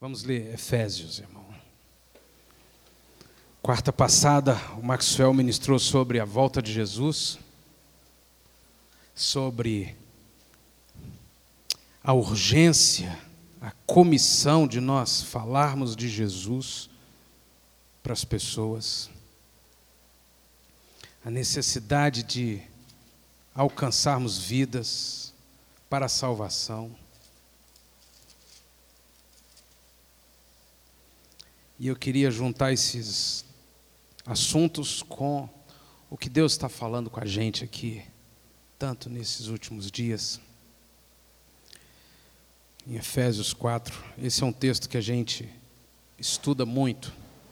Vamos ler Efésios, irmão. Quarta passada, o Maxwell ministrou sobre a volta de Jesus, sobre a urgência, a comissão de nós falarmos de Jesus para as pessoas, a necessidade de alcançarmos vidas para a salvação. E eu queria juntar esses assuntos com o que Deus está falando com a gente aqui, tanto nesses últimos dias. Em Efésios 4, esse é um texto que a gente estuda muito.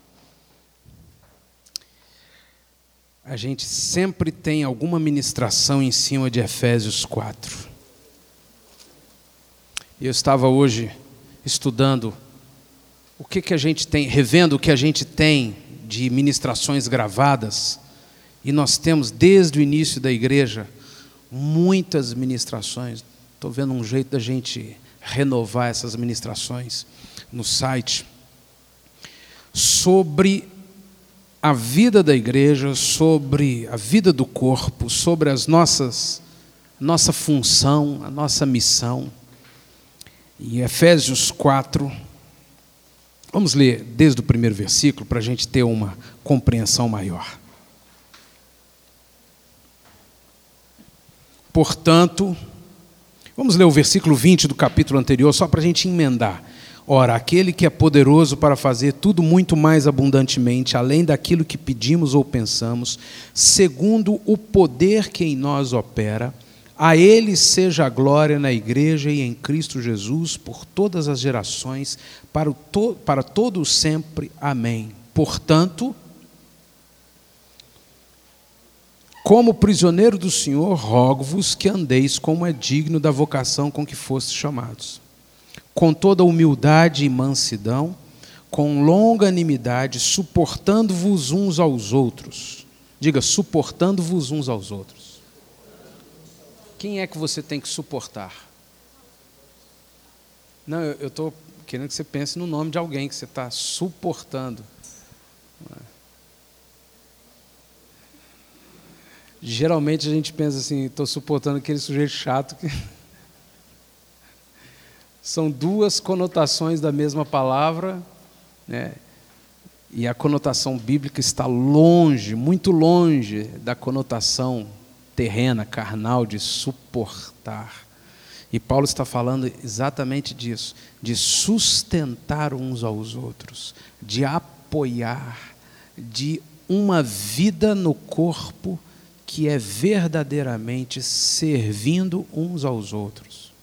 A gente sempre tem alguma ministração em cima de Efésios 4. Eu estava hoje estudando o que a gente tem, revendo o que a gente tem de ministrações gravadas, e nós temos desde o início da igreja muitas ministrações. Estou vendo um jeito da gente renovar essas ministrações no site, sobre a vida da igreja, sobre a vida do corpo, sobre nossa função, a nossa missão. Em Efésios 4, vamos ler desde o primeiro versículo para a gente ter uma compreensão maior. Portanto, vamos ler o versículo 20 do capítulo anterior, só para a gente emendar. Ora, aquele que é poderoso para fazer tudo muito mais abundantemente, além daquilo que pedimos ou pensamos, segundo o poder que em nós opera, a Ele seja a glória na igreja e em Cristo Jesus, por todas as gerações, para todos sempre. Amém. Portanto, como prisioneiro do Senhor, rogo-vos que andeis como é digno da vocação com que fostes chamados, com toda humildade e mansidão, com longanimidade, suportando-vos uns aos outros. Diga, suportando-vos uns aos outros. Quem é que você tem que suportar? Não, eu estou querendo que você pense no nome de alguém que você está suportando. Geralmente a gente pensa assim, estou suportando aquele sujeito chato. São duas conotações da mesma palavra, né? E a conotação bíblica está longe, muito longe da conotação terrena, carnal, de suportar. E Paulo está falando exatamente disso, de sustentar uns aos outros, de apoiar, de uma vida no corpo que é verdadeiramente servindo uns aos outros.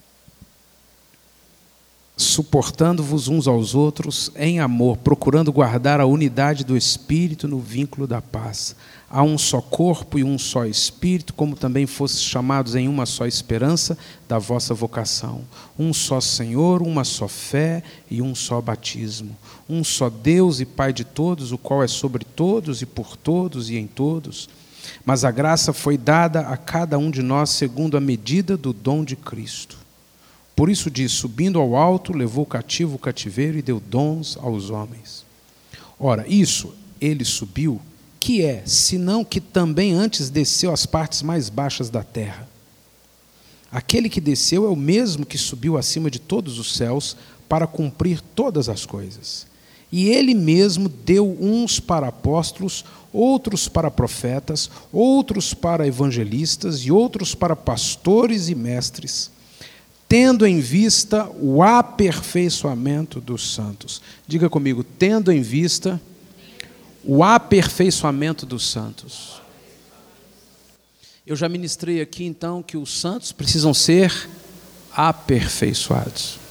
Suportando-vos uns aos outros em amor, procurando guardar a unidade do Espírito no vínculo da paz. Há um só corpo e um só Espírito, como também fostes chamados em uma só esperança da vossa vocação. Um só Senhor, uma só fé e um só batismo. Um só Deus e Pai de todos, o qual é sobre todos e por todos e em todos. Mas a graça foi dada a cada um de nós segundo a medida do dom de Cristo. Por isso diz, subindo ao alto, levou cativo o cativeiro e deu dons aos homens. Ora, isso, ele subiu, que é, senão que também antes desceu às partes mais baixas da terra. Aquele que desceu é o mesmo que subiu acima de todos os céus para cumprir todas as coisas. E ele mesmo deu uns para apóstolos, outros para profetas, outros para evangelistas e outros para pastores e mestres, tendo em vista o aperfeiçoamento dos santos. Diga comigo, tendo em vista o aperfeiçoamento dos santos. Eu já ministrei aqui, então, que os santos precisam ser aperfeiçoados.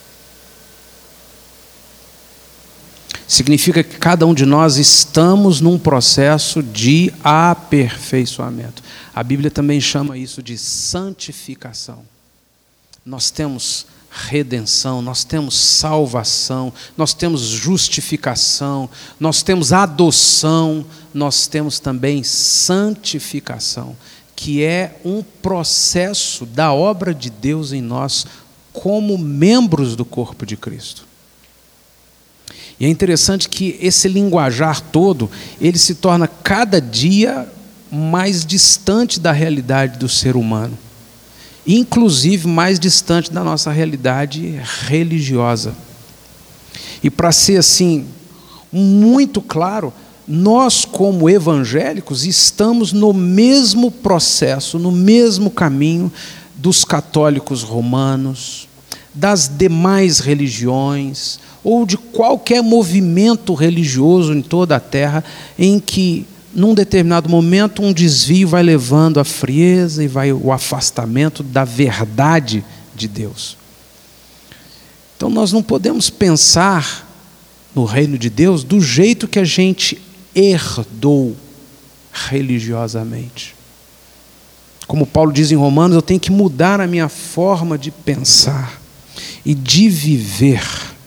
Significa que cada um de nós estamos num processo de aperfeiçoamento. A Bíblia também chama isso de santificação. Nós temos redenção, nós temos salvação, nós temos justificação, nós temos adoção, nós temos também santificação, que é um processo da obra de Deus em nós como membros do corpo de Cristo. E é interessante que esse linguajar todo, ele se torna cada dia mais distante da realidade do ser humano, inclusive mais distante da nossa realidade religiosa. E para ser assim, muito claro, nós como evangélicos estamos no mesmo processo, no mesmo caminho dos católicos romanos, das demais religiões, ou de qualquer movimento religioso em toda a terra, em que, num determinado momento, um desvio vai levando à frieza e vai o afastamento da verdade de Deus. Então, nós não podemos pensar no reino de Deus do jeito que a gente herdou religiosamente. Como Paulo diz em Romanos, eu tenho que mudar a minha forma de pensar e de viver.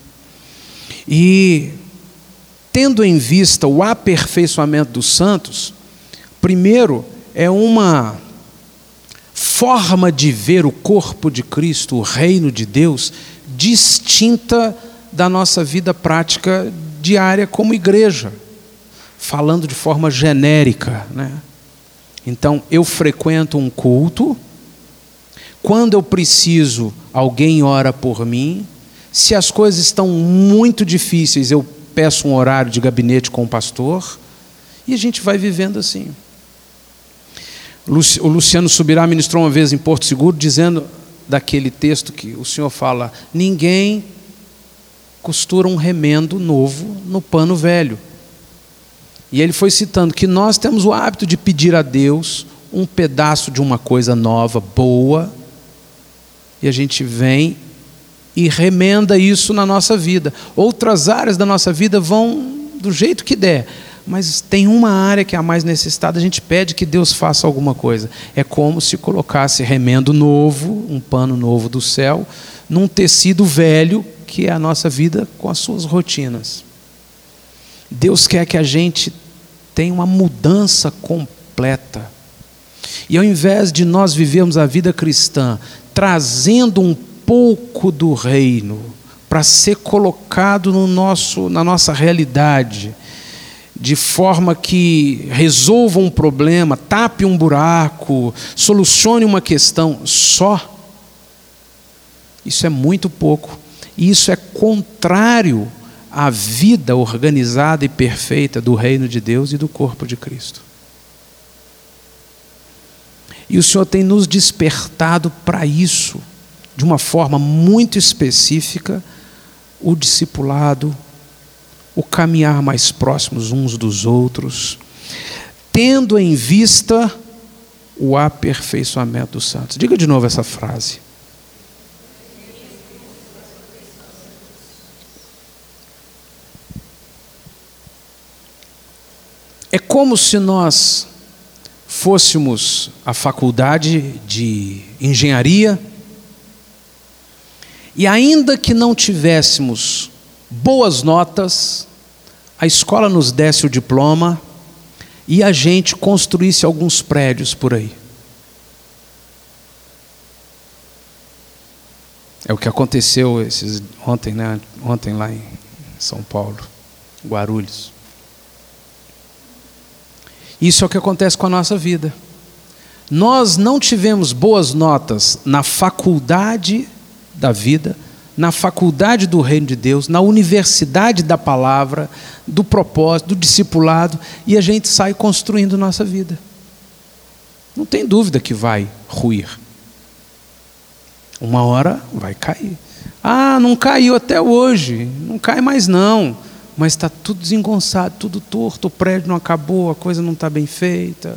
E, tendo em vista o aperfeiçoamento dos santos, primeiro é uma forma de ver o corpo de Cristo, o reino de Deus, distinta da nossa vida prática diária como igreja, falando de forma genérica, né? Então, eu frequento um culto, quando eu preciso, alguém ora por mim. Se as coisas estão muito difíceis, eu peço um horário de gabinete com o pastor, e a gente vai vivendo assim. O Luciano Subirá ministrou uma vez em Porto Seguro, dizendo daquele texto que o Senhor fala: ninguém costura um remendo novo no pano velho. E ele foi citando que nós temos o hábito de pedir a Deus um pedaço de uma coisa nova, boa, e a gente vem e remenda isso na nossa vida. Outras áreas da nossa vida vão do jeito que der, mas tem uma área que é a mais necessitada, a gente pede que Deus faça alguma coisa. É como se colocasse remendo novo, um pano novo do céu, num tecido velho, que é a nossa vida com as suas rotinas. Deus quer que a gente tenha uma mudança completa. E ao invés de nós vivermos a vida cristã trazendo um pouco do reino para ser colocado na nossa realidade, de forma que resolva um problema, tape um buraco, solucione uma questão só, isso é muito pouco. E isso é contrário à vida organizada e perfeita do reino de Deus e do corpo de Cristo. E o Senhor tem nos despertado para isso, de uma forma muito específica, o discipulado, o caminhar mais próximos uns dos outros, tendo em vista o aperfeiçoamento dos santos. Diga de novo essa frase. É como se nós fôssemos à faculdade de engenharia e, ainda que não tivéssemos boas notas, a escola nos desse o diploma e a gente construísse alguns prédios por aí. É o que aconteceu ontem, né? Ontem lá em São Paulo, Guarulhos. Isso é o que acontece com a nossa vida. Nós não tivemos boas notas na faculdade da vida, na faculdade do reino de Deus, na universidade da palavra, do propósito, do discipulado, e a gente sai construindo nossa vida. Não tem dúvida que vai ruir. Uma hora vai cair. Ah, não caiu até hoje, não cai mais não. Mas está tudo desengonçado, tudo torto, o prédio não acabou, a coisa não está bem feita.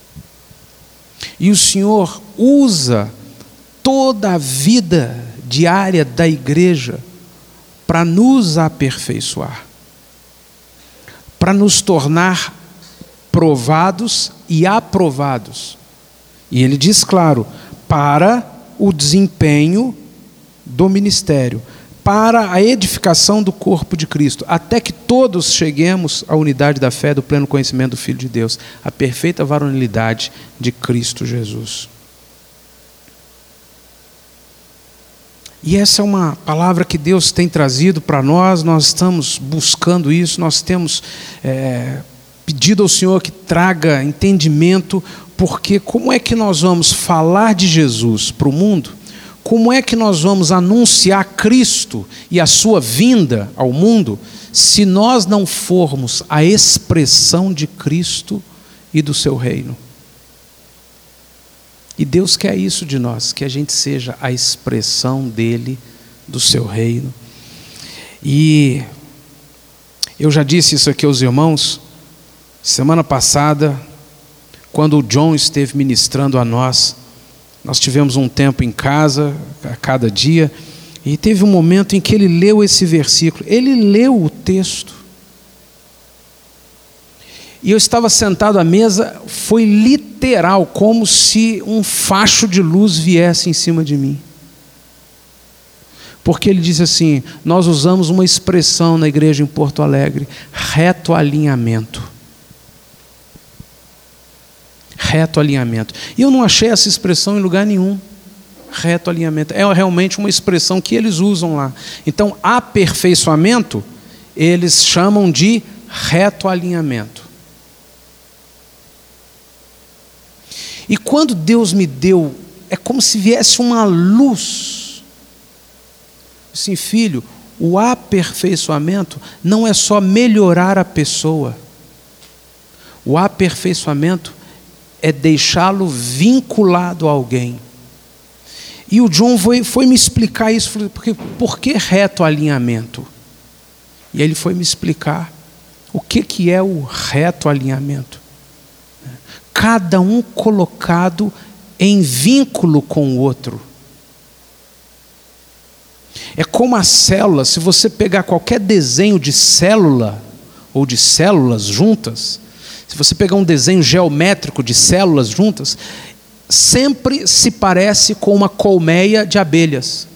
E o Senhor usa toda a vida diária da igreja para nos aperfeiçoar, para nos tornar provados e aprovados. E ele diz claro, para o desempenho do ministério, para a edificação do corpo de Cristo, até que todos cheguemos à unidade da fé, do pleno conhecimento do Filho de Deus, a perfeita varonilidade de Cristo Jesus. E essa é uma palavra que Deus tem trazido para nós estamos buscando isso, nós temos pedido ao Senhor que traga entendimento, porque como é que nós vamos falar de Jesus para o mundo? Como é que nós vamos anunciar Cristo e a sua vinda ao mundo, se nós não formos a expressão de Cristo e do seu reino? E Deus quer isso de nós, que a gente seja a expressão dele, do seu reino. E eu já disse isso aqui aos irmãos, semana passada, quando o John esteve ministrando a nós tivemos um tempo em casa, a cada dia, e teve um momento em que ele leu esse versículo, ele leu o texto, e eu estava sentado à mesa, foi literal, como se um facho de luz viesse em cima de mim. Porque ele disse assim, nós usamos uma expressão na igreja em Porto Alegre, reto alinhamento. Reto alinhamento. E eu não achei essa expressão em lugar nenhum. Reto alinhamento. É realmente uma expressão que eles usam lá. Então, aperfeiçoamento, eles chamam de reto alinhamento. E quando Deus me deu, é como se viesse uma luz. Assim, filho, o aperfeiçoamento não é só melhorar a pessoa. O aperfeiçoamento é deixá-lo vinculado a alguém. E o John foi me explicar isso, por que reto alinhamento? E ele foi me explicar o que é o reto alinhamento. Cada um colocado em vínculo com o outro. É como a célula, se você pegar qualquer desenho de célula, ou de células juntas, se você pegar um desenho geométrico de células juntas, sempre se parece com uma colmeia de abelhas.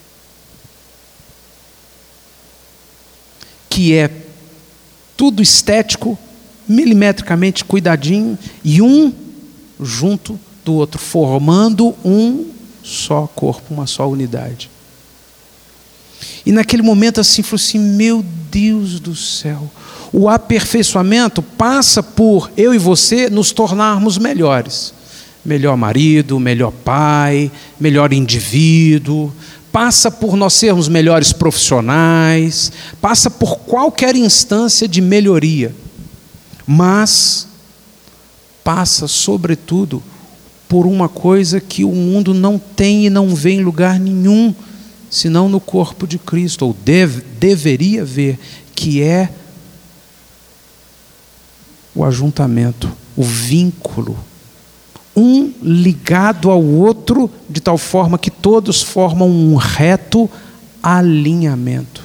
Que é tudo estético, milimetricamente cuidadinho, e um junto do outro, formando um só corpo, uma só unidade. E naquele momento assim, falou assim, meu Deus do céu, o aperfeiçoamento passa por eu e você nos tornarmos melhores. Melhor marido, melhor pai, melhor indivíduo, passa por nós sermos melhores profissionais, passa por qualquer instância de melhoria, mas passa sobretudo por uma coisa que o mundo não tem e não vê em lugar nenhum, senão no corpo de Cristo, ou deveria ver, que é o ajuntamento, o vínculo, um ligado ao outro, de tal forma que todos formam um reto alinhamento.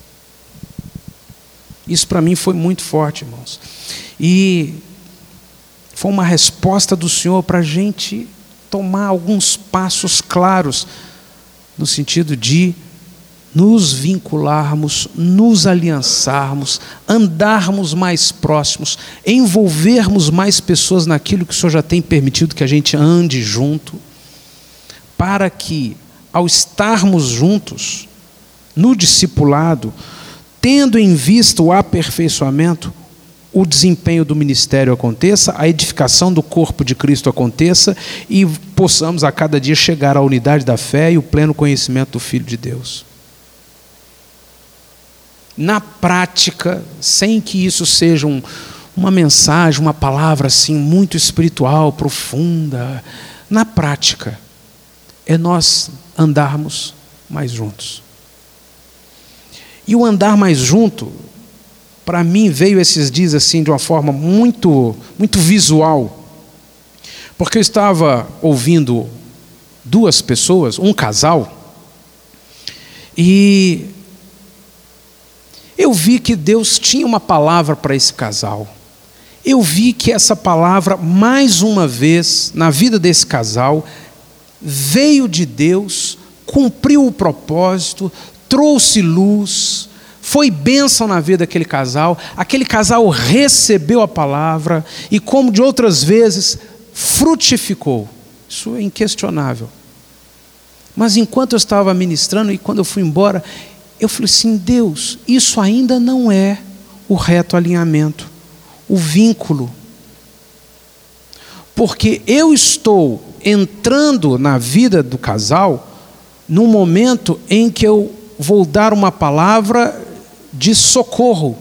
Isso para mim foi muito forte, irmãos. E foi uma resposta do Senhor para a gente tomar alguns passos claros, no sentido de nos vincularmos, nos aliançarmos, andarmos mais próximos, envolvermos mais pessoas naquilo que o Senhor já tem permitido que a gente ande junto, para que, ao estarmos juntos, no discipulado, tendo em vista o aperfeiçoamento, o desempenho do ministério aconteça, a edificação do corpo de Cristo aconteça e possamos a cada dia chegar à unidade da fé e o pleno conhecimento do Filho de Deus. Na prática, sem que isso seja uma mensagem, uma palavra assim muito espiritual, profunda, na prática, é nós andarmos mais juntos. E o andar mais junto, para mim veio esses dias assim de uma forma muito, muito visual, porque eu estava ouvindo duas pessoas, um casal, e eu vi que Deus tinha uma palavra para esse casal. Eu vi que essa palavra, mais uma vez, na vida desse casal, veio de Deus, cumpriu o propósito, trouxe luz, foi bênção na vida daquele casal. Aquele casal recebeu a palavra e, como de outras vezes, frutificou. Isso é inquestionável. Mas enquanto eu estava ministrando e quando eu fui embora, eu falei assim: Deus, isso ainda não é o reto alinhamento, o vínculo. Porque eu estou entrando na vida do casal num momento em que eu vou dar uma palavra de socorro.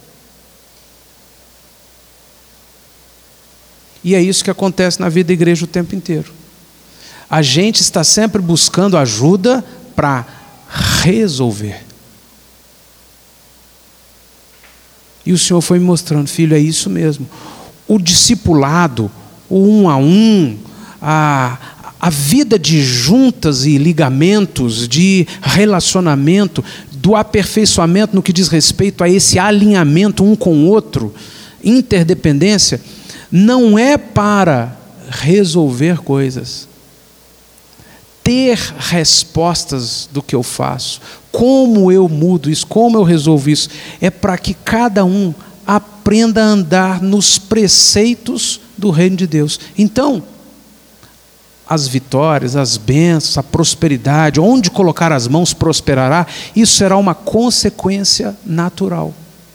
E é isso que acontece na vida da igreja o tempo inteiro. A gente está sempre buscando ajuda para resolver. E o Senhor foi me mostrando: filho, é isso mesmo. O discipulado, o 1 a 1, a vida de juntas e ligamentos, de relacionamento, do aperfeiçoamento no que diz respeito a esse alinhamento um com o outro, interdependência, não é para resolver coisas, ter respostas do que eu faço, como eu mudo isso, como eu resolvo isso, é para que cada um aprenda a andar nos preceitos do reino de Deus. Então, as vitórias, as bênçãos, a prosperidade, onde colocar as mãos prosperará, isso será uma consequência natural.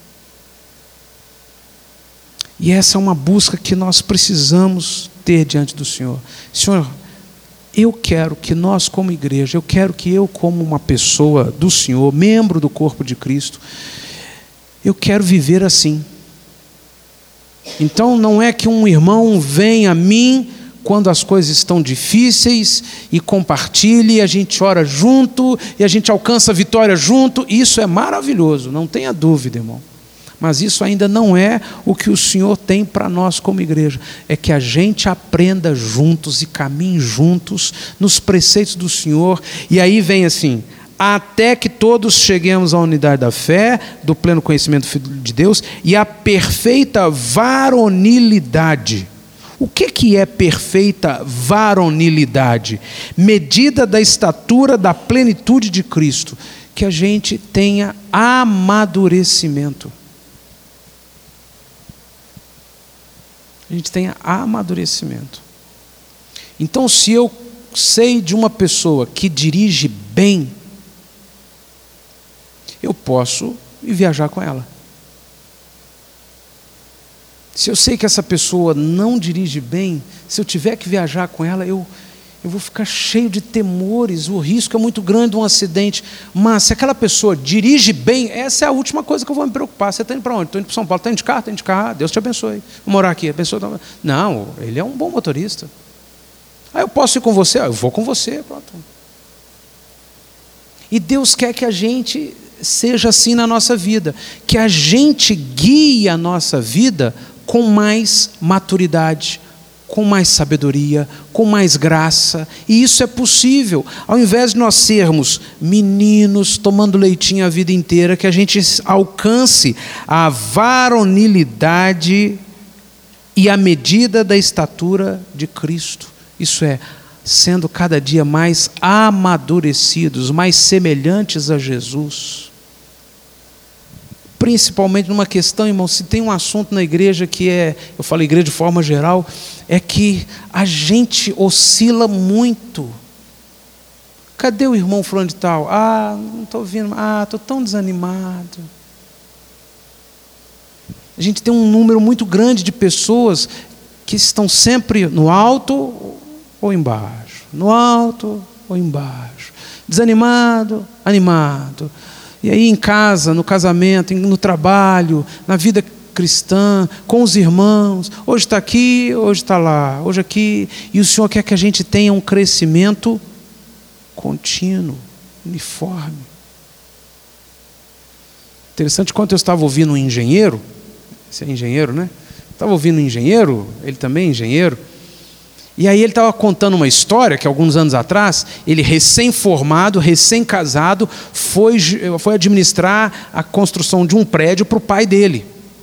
E essa é uma busca que nós precisamos ter diante do Senhor. Senhor, eu quero que nós como igreja, eu quero que eu como uma pessoa do Senhor, membro do corpo de Cristo, eu quero viver assim. Então não é que um irmão vem a mim quando as coisas estão difíceis e compartilhe, a gente ora junto e a gente alcança a vitória junto. Isso é maravilhoso, não tenha dúvida, irmão. Mas isso ainda não é o que o Senhor tem para nós como igreja. É que a gente aprenda juntos e caminhe juntos nos preceitos do Senhor. E aí vem assim: até que todos cheguemos à unidade da fé, do pleno conhecimento de Deus e à perfeita varonilidade. O que é perfeita varonilidade? Medida da estatura da plenitude de Cristo. Que a gente tenha amadurecimento. A gente tenha amadurecimento. Então, se eu sei de uma pessoa que dirige bem, eu posso ir viajar com ela. Se eu sei que essa pessoa não dirige bem, se eu tiver que viajar com ela, eu vou ficar cheio de temores, o risco é muito grande de um acidente. Mas se aquela pessoa dirige bem, essa é a última coisa que eu vou me preocupar. Você está indo para onde? Estou indo para São Paulo. Está indo de carro? Está indo de carro. Deus te abençoe. Vou morar aqui. A pessoa não, ele é um bom motorista. Eu posso ir com você? Eu vou com você. Pronto. E Deus quer que a gente seja assim na nossa vida, que a gente guie a nossa vida com mais maturidade, com mais sabedoria, com mais graça. E isso é possível. Ao invés de nós sermos meninos tomando leitinho a vida inteira, que a gente alcance a varonilidade e a medida da estatura de Cristo. Isso é, sendo cada dia mais amadurecidos, mais semelhantes a Jesus. Principalmente numa questão, irmão, se tem um assunto na igreja que eu falo igreja de forma geral, é que a gente oscila muito. Cadê o irmão fulano de tal? Não estou ouvindo, estou tão desanimado. A gente tem um número muito grande de pessoas que estão sempre no alto ou embaixo, no alto ou embaixo, desanimado, animado. E aí em casa, no casamento, no trabalho, na vida cristã, com os irmãos, hoje está aqui, hoje está lá, hoje aqui, e o Senhor quer que a gente tenha um crescimento contínuo, uniforme. Interessante, quando eu estava ouvindo um engenheiro, esse é engenheiro, né? Estava ouvindo um engenheiro, ele também é engenheiro, e aí ele estava contando uma história que alguns anos atrás, ele recém-formado, recém-casado, foi administrar a construção de um prédio para o pai dele.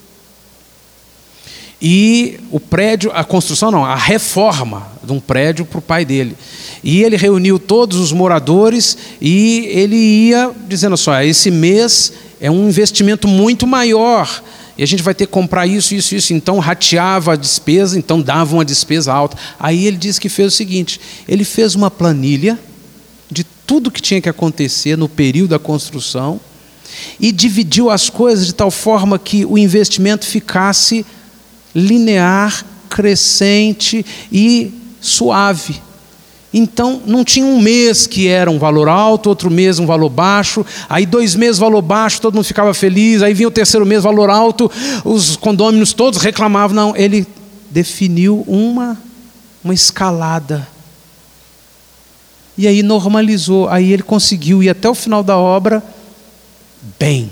E o prédio, a reforma de um prédio para o pai dele. E ele reuniu todos os moradores e ele ia dizendo só, esse mês é um investimento muito maior. E a gente vai ter que comprar isso. Então rateava a despesa, então dava uma despesa alta. Aí ele disse que fez o seguinte, ele fez uma planilha de tudo que tinha que acontecer no período da construção e dividiu as coisas de tal forma que o investimento ficasse linear, crescente e suave. Então, não tinha um mês que era um valor alto, outro mês um valor baixo, aí 2 meses valor baixo, todo mundo ficava feliz, aí vinha o 3º mês valor alto, os condôminos todos reclamavam. Não, ele definiu uma escalada. E aí normalizou, aí ele conseguiu ir até o final da obra bem.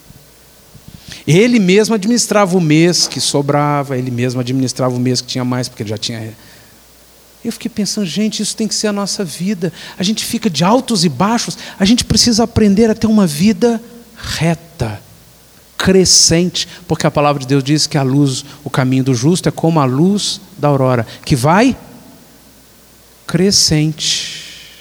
Ele mesmo administrava o mês que sobrava, ele mesmo administrava o mês que tinha mais, porque ele já tinha... Eu fiquei pensando, gente, isso tem que ser a nossa vida. A gente fica de altos e baixos, a gente precisa aprender a ter uma vida reta, crescente, porque a palavra de Deus diz que a luz, o caminho do justo é como a luz da aurora, que vai crescente.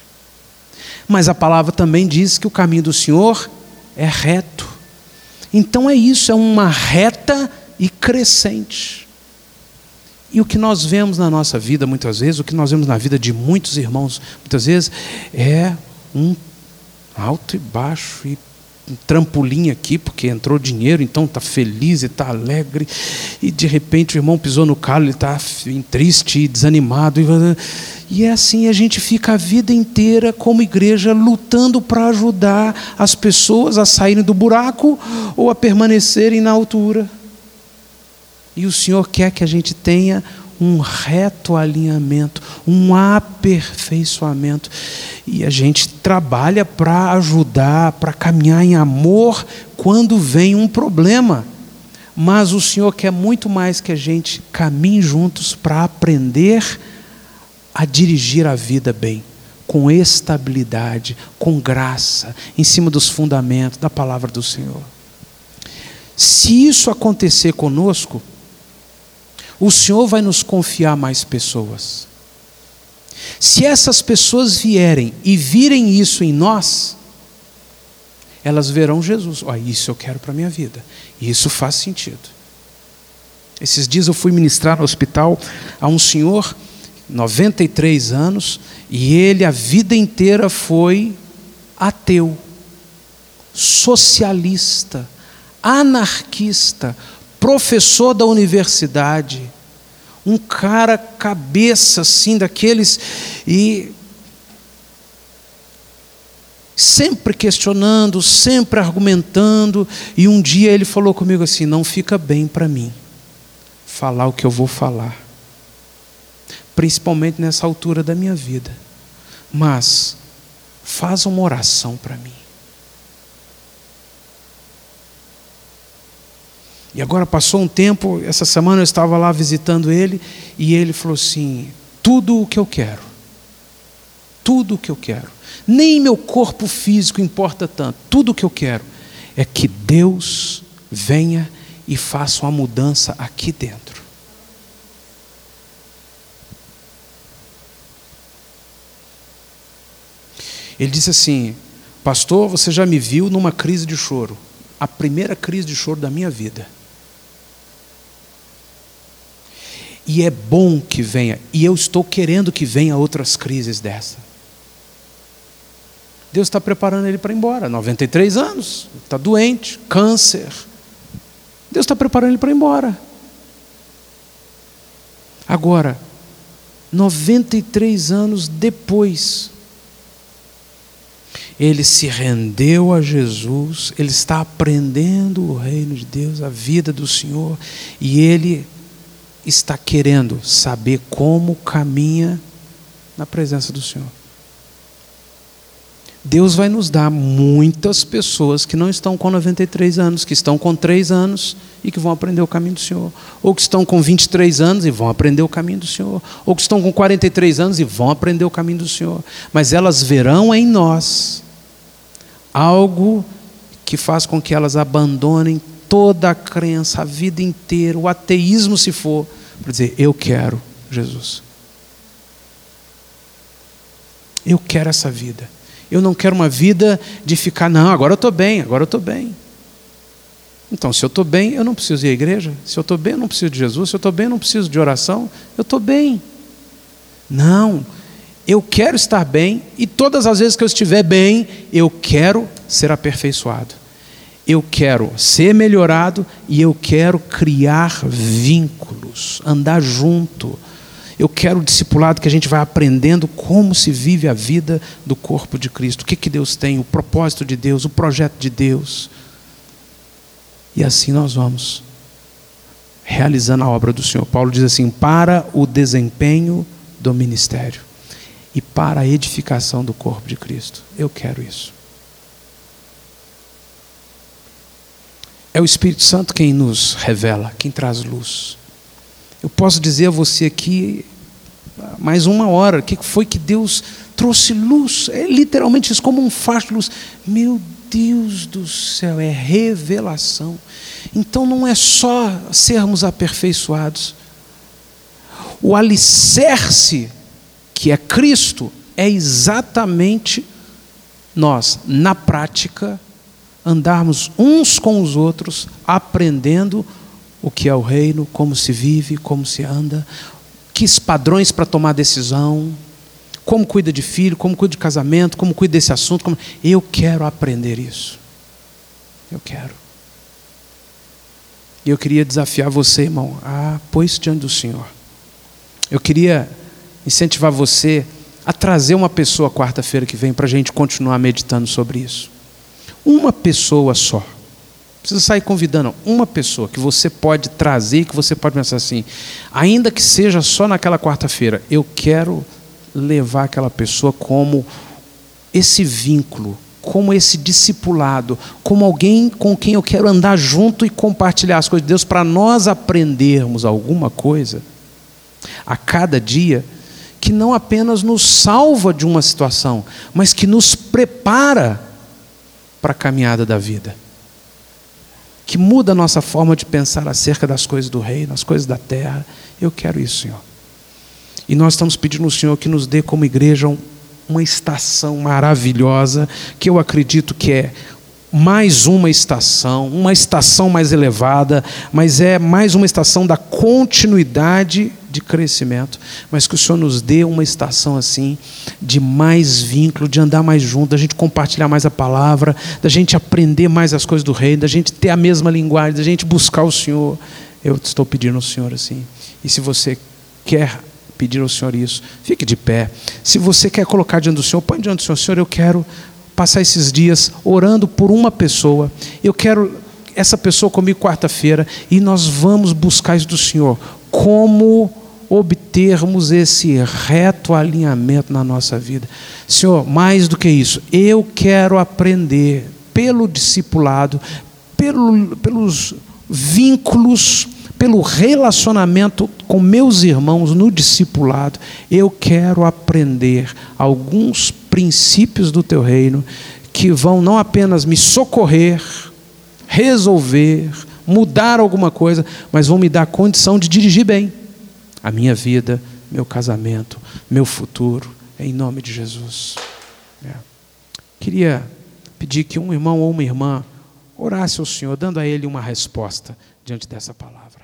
Mas a palavra também diz que o caminho do Senhor é reto. Então é isso, é uma reta e crescente. E o que nós vemos na nossa vida muitas vezes, o que nós vemos na vida de muitos irmãos muitas vezes, é um alto e baixo, e um trampolim aqui, porque entrou dinheiro, então está feliz e está alegre, e de repente o irmão pisou no calo, ele está triste e desanimado, e é assim, a gente fica a vida inteira como igreja lutando para ajudar as pessoas a saírem do buraco ou a permanecerem na altura. E o Senhor quer que a gente tenha um reto alinhamento, um aperfeiçoamento. E a gente trabalha para ajudar, para caminhar em amor quando vem um problema. Mas o Senhor quer muito mais que a gente caminhe juntos para aprender a dirigir a vida bem, com estabilidade, com graça, em cima dos fundamentos da palavra do Senhor. Se isso acontecer conosco, o Senhor vai nos confiar mais pessoas. Se essas pessoas vierem e virem isso em nós, elas verão Jesus. Isso eu quero para a minha vida. Isso faz sentido. Esses dias eu fui ministrar no hospital a um senhor, 93 anos, e ele a vida inteira foi ateu, socialista, anarquista, professor da universidade, um cara cabeça assim daqueles, e sempre questionando, sempre argumentando, e um dia ele falou comigo assim: não fica bem para mim falar o que eu vou falar, principalmente nessa altura da minha vida, mas faz uma oração para mim. E agora passou um tempo, essa semana eu estava lá visitando ele, e ele falou assim: tudo o que eu quero, nem meu corpo físico importa tanto, tudo o que eu quero é que Deus venha e faça uma mudança aqui dentro. Ele disse assim: pastor, você já me viu numa crise de choro, a primeira crise de choro da minha vida. E é bom que venha, e eu estou querendo que venha outras crises dessa. Deus está preparando ele para ir embora, 93 anos, está doente, câncer. Deus está preparando ele para ir embora. Agora, 93 anos depois, ele se rendeu a Jesus, ele está aprendendo o reino de Deus, a vida do Senhor, e ele está querendo saber como caminha na presença do Senhor. Deus vai nos dar muitas pessoas que não estão com 93 anos, que estão com 3 anos e que vão aprender o caminho do Senhor, ou que estão com 23 anos e vão aprender o caminho do Senhor, ou que estão com 43 anos e vão aprender o caminho do Senhor, mas elas verão em nós algo que faz com que elas abandonem toda a crença, a vida inteira, o ateísmo se for, para dizer: eu quero Jesus. Eu quero essa vida. Eu não quero uma vida de ficar, não, agora eu estou bem. Então, se eu estou bem, eu não preciso ir à igreja. Se eu estou bem, eu não preciso de Jesus. Se eu estou bem, eu não preciso de oração. Eu estou bem. Não, Eu quero estar bem, e todas as vezes que eu estiver bem, eu quero ser aperfeiçoado. Eu quero ser melhorado e eu quero criar vínculos, andar junto. Eu quero o discipulado que a gente vai aprendendo como se vive a vida do corpo de Cristo. O que Deus tem, o propósito de Deus, o projeto de Deus. E assim nós vamos realizando a obra do Senhor. Paulo diz assim: para o desempenho do ministério e para a edificação do corpo de Cristo. Eu quero isso. É o Espírito Santo quem nos revela, quem traz luz. Eu posso dizer a você aqui, mais uma hora, o que foi que Deus trouxe luz? É literalmente isso, como um facho de luz. Meu Deus do céu, é revelação. Então não é só sermos aperfeiçoados. O alicerce, que é Cristo, é exatamente nós, na prática, andarmos uns com os outros, aprendendo o que é o reino, como se vive, como se anda, que padrões para tomar decisão, como cuida de filho, como cuida de casamento, como cuida desse assunto. Eu quero aprender isso. Eu quero. E eu queria desafiar você, irmão, a pôr isso diante do Senhor. Eu queria incentivar você a trazer uma pessoa quarta-feira que vem para a gente continuar meditando sobre isso. Uma pessoa só. Não precisa sair convidando, uma pessoa que você pode trazer, que você pode pensar assim, ainda que seja só naquela quarta-feira, eu quero levar aquela pessoa como esse vínculo, como esse discipulado, como alguém com quem eu quero andar junto e compartilhar as coisas de Deus, para nós aprendermos alguma coisa a cada dia, que não apenas nos salva de uma situação, mas que nos prepara para a caminhada da vida, que muda a nossa forma de pensar acerca das coisas do reino, as coisas da terra. Eu quero isso, Senhor. E nós estamos pedindo ao Senhor que nos dê como igreja uma estação maravilhosa, que eu acredito que é mais uma estação mais elevada, mas é mais uma estação da continuidade de crescimento, mas que o Senhor nos dê uma estação assim, de mais vínculo, de andar mais junto, da gente compartilhar mais a palavra, da gente aprender mais as coisas do reino, da gente ter a mesma linguagem, da gente buscar o Senhor. Eu estou pedindo ao Senhor assim. E se você quer pedir ao Senhor isso, fique de pé. Se você quer colocar diante do Senhor, põe diante do Senhor: Senhor, eu quero passar esses dias orando por uma pessoa, eu quero essa pessoa comigo quarta-feira, e nós vamos buscar isso do Senhor, como obtermos esse reto alinhamento na nossa vida. Senhor, mais do que isso, eu quero aprender pelo discipulado, pelos vínculos, pelo relacionamento com meus irmãos no discipulado. Eu quero aprender alguns princípios do teu reino que vão não apenas me socorrer, resolver, mudar alguma coisa, mas vão me dar condição de dirigir bem a minha vida, meu casamento, meu futuro, em nome de Jesus. Queria pedir que um irmão ou uma irmã orasse ao Senhor, dando a Ele uma resposta diante dessa palavra.